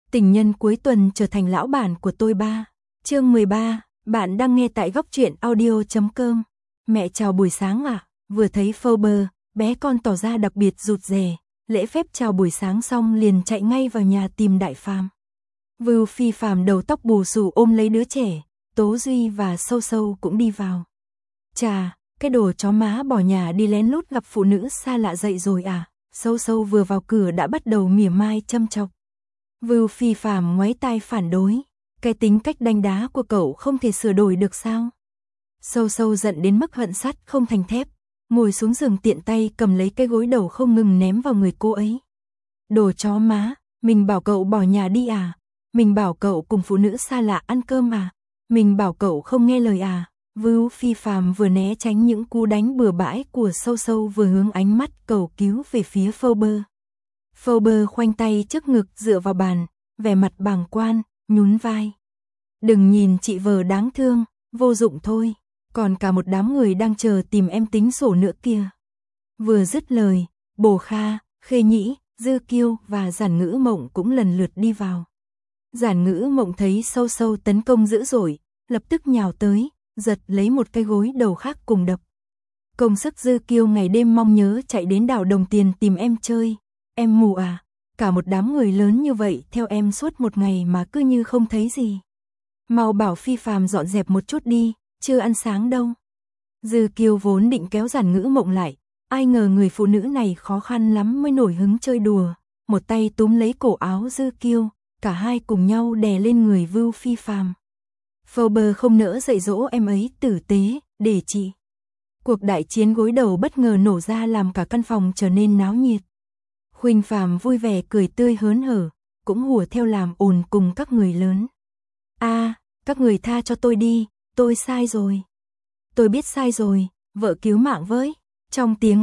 Tình nhân cuối tuần trở thành lão bản của tôi ba. Chương 13, bạn đang nghe tại góc truyện audio.com. Mẹ chào buổi sáng ạ. Vừa thấy Phoebe, bé con tỏ ra đặc biệt rụt rè, lễ phép chào buổi sáng xong liền chạy ngay vào nhà tìm Đại Phàm. Vưu Phi Phàm đầu tóc bù xù ôm lấy đứa trẻ, Tố Duy và Sâu Sâu cũng đi vào. Chà, cái đồ chó má bỏ nhà đi lén lút gặp phụ nữ xa lạ dậy rồi à? Sâu Sâu vừa vào cửa đã bắt đầu mỉa mai châm chọc. Vưu Phi Phàm ngoáy tai phản đối, cái tính cách đánh đá của cậu không thể sửa đổi được sao? Sâu Sâu giận đến mức hận sắt không thành thép, ngồi xuống giường tiện tay cầm lấy cái gối đầu không ngừng ném vào người cô ấy. Đồ chó má, mình bảo cậu bỏ nhà đi à? Mình bảo cậu cùng phụ nữ xa lạ ăn cơm à? Mình bảo cậu không nghe lời à? Vưu Phi Phàm vừa né tránh những cú đánh bừa bãi của Sâu Sâu vừa hướng ánh mắt cầu cứu về phía Phoebe. Phoebe khoanh tay trước ngực dựa vào bàn, vẻ mặt bàng quan, nhún vai. Đừng nhìn chị vợ đáng thương, vô dụng thôi, còn cả một đám người đang chờ tìm em tính sổ nữa kìa. Vừa dứt lời, Bồ Kha, Khê Nhĩ, Dư Kiêu và Giản Ngữ Mộng cũng lần lượt đi vào. Giản Ngữ Mộng thấy Sâu Sâu tấn công dữ dội, lập tức nhào tới, giật lấy một cái gối đầu khác cùng đập. Công sức Dư Kiêu ngày đêm mong nhớ chạy đến đảo Đồng Tiền tìm em chơi. Em mù à? Cả một đám người lớn như vậy theo em suốt một ngày mà cứ như không thấy gì. Mau bảo Phi Phàm dọn dẹp một chút đi, chưa ăn sáng đâu. Dư Kiêu vốn định kéo Giản Ngữ Mộng lại, ai ngờ người phụ nữ này khó khăn lắm mới nổi hứng chơi đùa, một tay túm lấy cổ áo Dư Kiêu, cả hai cùng nhau đè lên người Vưu Phi Phàm. Phoebe không nỡ dạy dỗ em ấy tử tế, để chị. Cuộc đại chiến gối đầu bất ngờ nổ ra làm cả căn phòng trở nên náo nhiệt. Khuynh Phàm vui vẻ cười tươi hớn hở, cũng hùa theo làm ồn cùng các người lớn. Các người tha cho tôi đi, tôi sai rồi. Tôi biết sai rồi, vợ cứu mạng với. Trong tiếng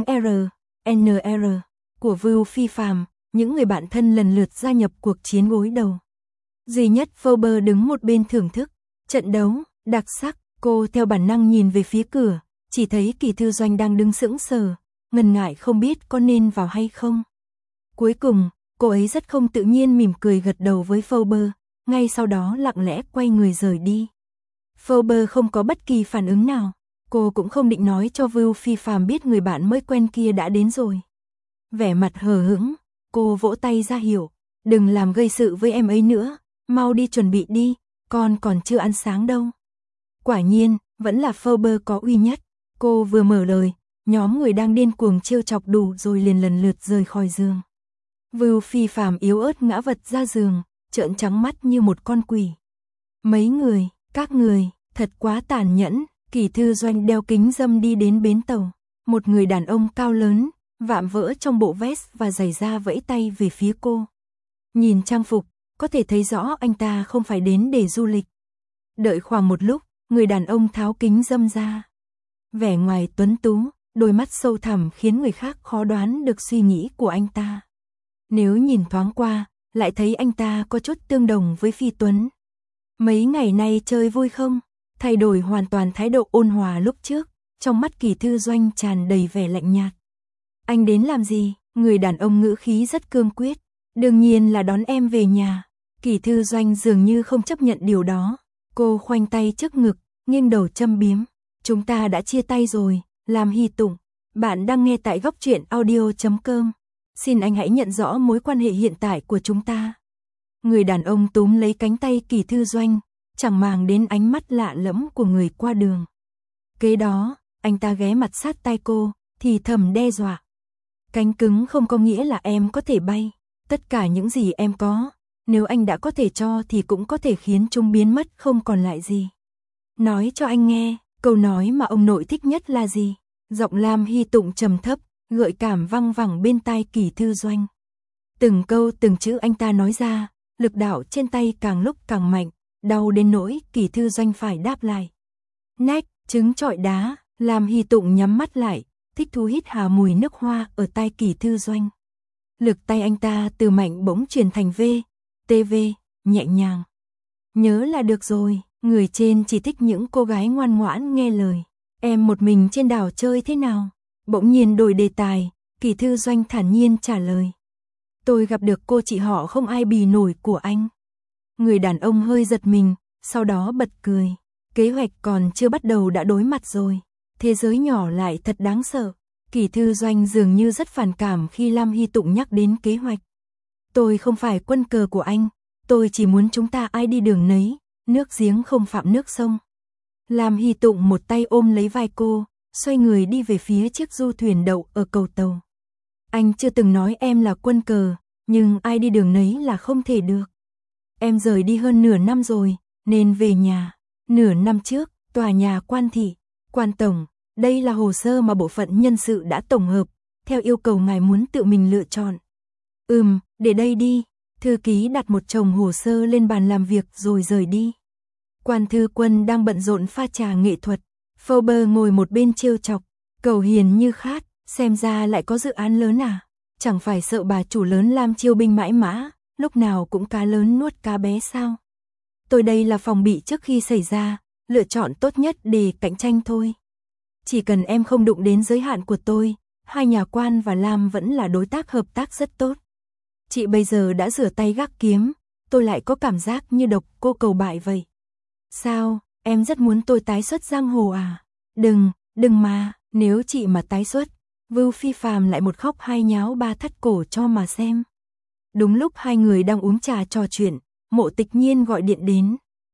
NR của Vưu Phi Phàm, những người bạn thân lần lượt gia nhập cuộc chiến gối đầu. Duy nhất Phoebe đứng một bên thưởng thức. Trận đấu, đặc sắc, cô theo bản năng nhìn về phía cửa, chỉ thấy Kỳ Thư Doanh đang đứng sững sờ, ngần ngại không biết có nên vào hay không. Cuối cùng, cô ấy rất không tự nhiên mỉm cười gật đầu với Phoebe, ngay sau đó lặng lẽ quay người rời đi. Phoebe không có bất kỳ phản ứng nào, cô cũng không định nói cho Vưu Phi Phàm biết người bạn mới quen kia đã đến rồi. Vẻ mặt hờ hững, cô vỗ tay ra hiệu, đừng làm gây sự với em ấy nữa, mau đi chuẩn bị đi, con còn chưa ăn sáng đâu. Quả nhiên, vẫn là Phoebe có uy nhất, cô vừa mở lời, nhóm người đang điên cuồng trêu chọc đủ rồi liền lần lượt rời khỏi giường. Vưu Phi Phàm yếu ớt ngã vật ra giường, trợn trắng mắt như một con quỷ. Mấy người, các người, thật quá tàn nhẫn. Kỳ Thư Doanh đeo kính râm đi đến bến tàu. Một người đàn ông cao lớn, vạm vỡ trong bộ vest và giày da vẫy tay về phía cô. Nhìn trang phục, có thể thấy rõ anh ta không phải đến để du lịch. Đợi khoảng một lúc, người đàn ông tháo kính râm ra. Vẻ ngoài tuấn tú, đôi mắt sâu thẳm khiến người khác khó đoán được suy nghĩ của anh ta. Nếu nhìn thoáng qua, lại thấy anh ta có chút tương đồng với Phi Tuấn. Mấy ngày nay chơi vui không? Thay đổi hoàn toàn thái độ ôn hòa lúc trước, trong mắt Kỳ Thư Doanh tràn đầy vẻ lạnh nhạt. Anh đến làm gì? Người đàn ông ngữ khí rất cương quyết. Đương nhiên là đón em về nhà. Kỳ Thư Doanh dường như không chấp nhận điều đó. Cô khoanh tay trước ngực, nghiêng đầu châm biếm. Chúng ta đã chia tay rồi, làm Hy Tụng. Bạn đang nghe tại góc truyện audio.com. Xin anh hãy nhận rõ mối quan hệ hiện tại của chúng ta. Người đàn ông túm lấy cánh tay Kỳ Thư Doanh, chẳng màng đến ánh mắt lạ lẫm của người qua đường. Kế đó, anh ta ghé mặt sát tai cô, thì thầm đe dọa. Cánh cứng không có nghĩa là em có thể bay. Tất cả những gì em có, nếu anh đã có thể cho thì cũng có thể khiến chúng biến mất không còn lại gì. Nói cho anh nghe, câu nói mà ông nội thích nhất là gì? Giọng Lam Hy Tụng trầm thấp, gợi cảm văng vẳng bên tai Kỳ Thư Doanh. Từng câu từng chữ anh ta nói ra, lực đạo trên tay càng lúc càng mạnh, đau đến nỗi Kỳ Thư Doanh phải đáp lại. Nách, trứng trọi đá, Lam Hy Tụng nhắm mắt lại, thích thú hít hà mùi nước hoa ở tai Kỳ Thư Doanh. Lực tay anh ta từ mạnh bỗng chuyển thành TV, nhẹ nhàng. Nhớ là được rồi, người trên chỉ thích những cô gái ngoan ngoãn nghe lời. Em một mình trên đảo chơi thế nào? Bỗng nhiên đổi đề tài, Kỳ Thư Doanh thản nhiên trả lời. Tôi gặp được cô chị họ không ai bì nổi của anh. Người đàn ông hơi giật mình, sau đó bật cười. Kế hoạch còn chưa bắt đầu đã đối mặt rồi. Thế giới nhỏ lại thật đáng sợ. Kỷ Thư Doanh dường như rất phản cảm khi Lam Hy Tụng nhắc đến kế hoạch. Tôi không phải quân cờ của anh, tôi chỉ muốn chúng ta ai đi đường nấy, nước giếng không phạm nước sông. Lam Hy Tụng một tay ôm lấy vai cô, xoay người đi về phía chiếc du thuyền đậu ở cầu tàu. Anh chưa từng nói em là quân cờ, nhưng ai đi đường nấy là không thể được. Em rời đi hơn nửa năm rồi, nên về nhà. Nửa năm trước, tòa nhà Quan thị, Quan tổng, đây là hồ sơ mà bộ phận nhân sự đã tổng hợp, theo yêu cầu ngài muốn tự mình lựa chọn. Để đây đi. Thư ký đặt một chồng hồ sơ lên bàn làm việc rồi rời đi. Quan Thư Quân đang bận rộn pha trà nghệ thuật. Forbes ngồi một bên trêu chọc, cầu hiền như khát, xem ra lại có dự án lớn à? Chẳng phải sợ bà chủ lớn Lam chiêu binh mãi mã, lúc nào cũng cá lớn nuốt cá bé sao? Tôi đây là phòng bị trước khi xảy ra, lựa chọn tốt nhất để cạnh tranh thôi. Chỉ cần em không đụng đến giới hạn của tôi, hai nhà Quan và Lam vẫn là đối tác hợp tác rất tốt. Chị bây giờ đã rửa tay gác kiếm, tôi lại có cảm giác như độc cô cầu bại vậy. Sao, em rất muốn tôi tái xuất giang hồ à? Đừng mà, nếu chị mà tái xuất, Vưu Phi Phàm lại một khóc hai nháo ba thắt cổ cho mà xem. Đúng lúc hai người đang uống trà trò chuyện, Mộ Tịch Nhiên gọi điện đến.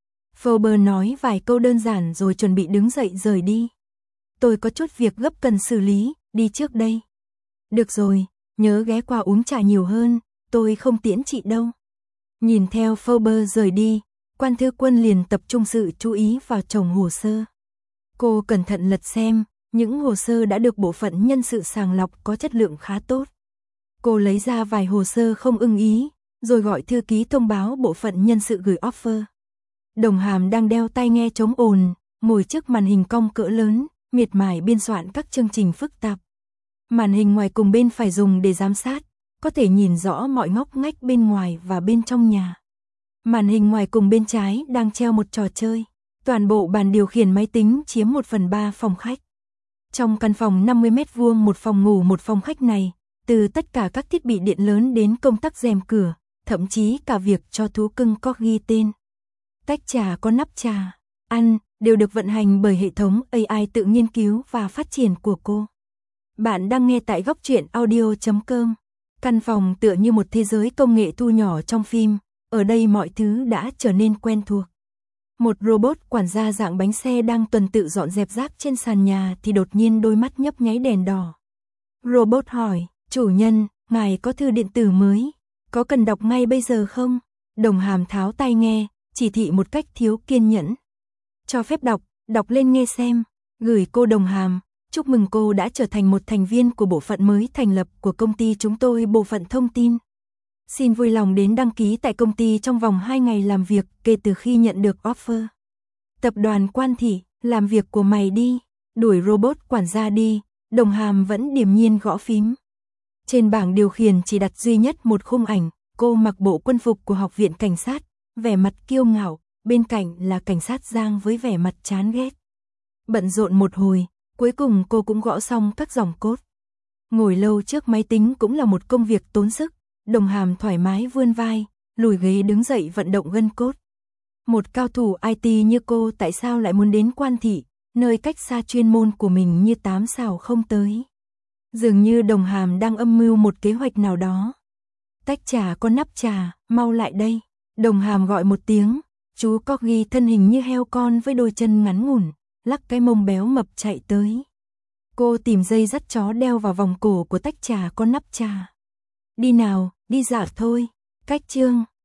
Forbes nói vài câu đơn giản rồi chuẩn bị đứng dậy rời đi. Tôi có chút việc gấp cần xử lý, đi trước đây. Được rồi, nhớ ghé qua uống trà nhiều hơn, tôi không tiễn chị đâu. Nhìn theo Forbes rời đi, Quan Thư Quân liền tập trung sự chú ý vào chồng hồ sơ. Cô cẩn thận lật xem, những hồ sơ đã được bộ phận nhân sự sàng lọc có chất lượng khá tốt. Cô lấy ra vài hồ sơ không ưng ý, rồi gọi thư ký thông báo bộ phận nhân sự gửi offer. Đồng Hàm đang đeo tai nghe chống ồn, ngồi trước màn hình cong cỡ lớn, miệt mài biên soạn các chương trình phức tạp. Màn hình ngoài cùng bên phải dùng để giám sát, có thể nhìn rõ mọi ngóc ngách bên ngoài và bên trong nhà. Màn hình ngoài cùng bên trái đang treo một trò chơi. Toàn bộ bàn điều khiển máy tính chiếm 1/3 phòng khách. Trong căn phòng 50 mét vuông một phòng ngủ một phòng khách này, từ tất cả các thiết bị điện lớn đến công tắc rèm cửa, thậm chí cả việc cho thú cưng Corgi tên. Tách trà có nắp trà, ăn, đều được vận hành bởi hệ thống AI tự nghiên cứu và phát triển của cô. Bạn đang nghe tại góc truyện audio.com. Căn phòng tựa như một thế giới công nghệ thu nhỏ trong phim, ở đây mọi thứ đã trở nên quen thuộc. Một robot quản gia dạng bánh xe đang tuần tự dọn dẹp rác trên sàn nhà thì đột nhiên đôi mắt nhấp nháy đèn đỏ. Robot hỏi, chủ nhân, ngài có thư điện tử mới, có cần đọc ngay bây giờ không? Đồng Hàm tháo tai nghe, chỉ thị một cách thiếu kiên nhẫn. Cho phép đọc lên nghe xem. Gửi cô Đồng Hàm, chúc mừng cô đã trở thành một thành viên của bộ phận mới thành lập của công ty chúng tôi, bộ phận thông tin. Xin vui lòng đến đăng ký tại công ty trong vòng 2 ngày làm việc kể từ khi nhận được offer. Tập đoàn Quan thị, làm việc của mày đi. Đuổi robot quản gia đi, Đồng Hàm vẫn điềm nhiên gõ phím. Trên bảng điều khiển chỉ đặt duy nhất một khung ảnh, cô mặc bộ quân phục của Học viện Cảnh sát, vẻ mặt kiêu ngạo, bên cạnh là cảnh sát Giang với vẻ mặt chán ghét. Bận rộn một hồi, cuối cùng cô cũng gõ xong các dòng code. Ngồi lâu trước máy tính cũng là một công việc tốn sức. Đồng Hàm thoải mái vươn vai, lùi ghế đứng dậy vận động gân cốt. Một cao thủ IT như cô tại sao lại muốn đến Quan thị, nơi cách xa chuyên môn của mình như 8 sao không tới. Dường như Đồng Hàm đang âm mưu một kế hoạch nào đó. Tách trà có nắp trà, mau lại đây. Đồng Hàm gọi một tiếng, chú Corgi thân hình như heo con với đôi chân ngắn ngủn, lắc cái mông béo mập chạy tới. Cô tìm dây dắt chó đeo vào vòng cổ của tách trà có nắp trà. Đi nào, đi dạo thôi. Cách chương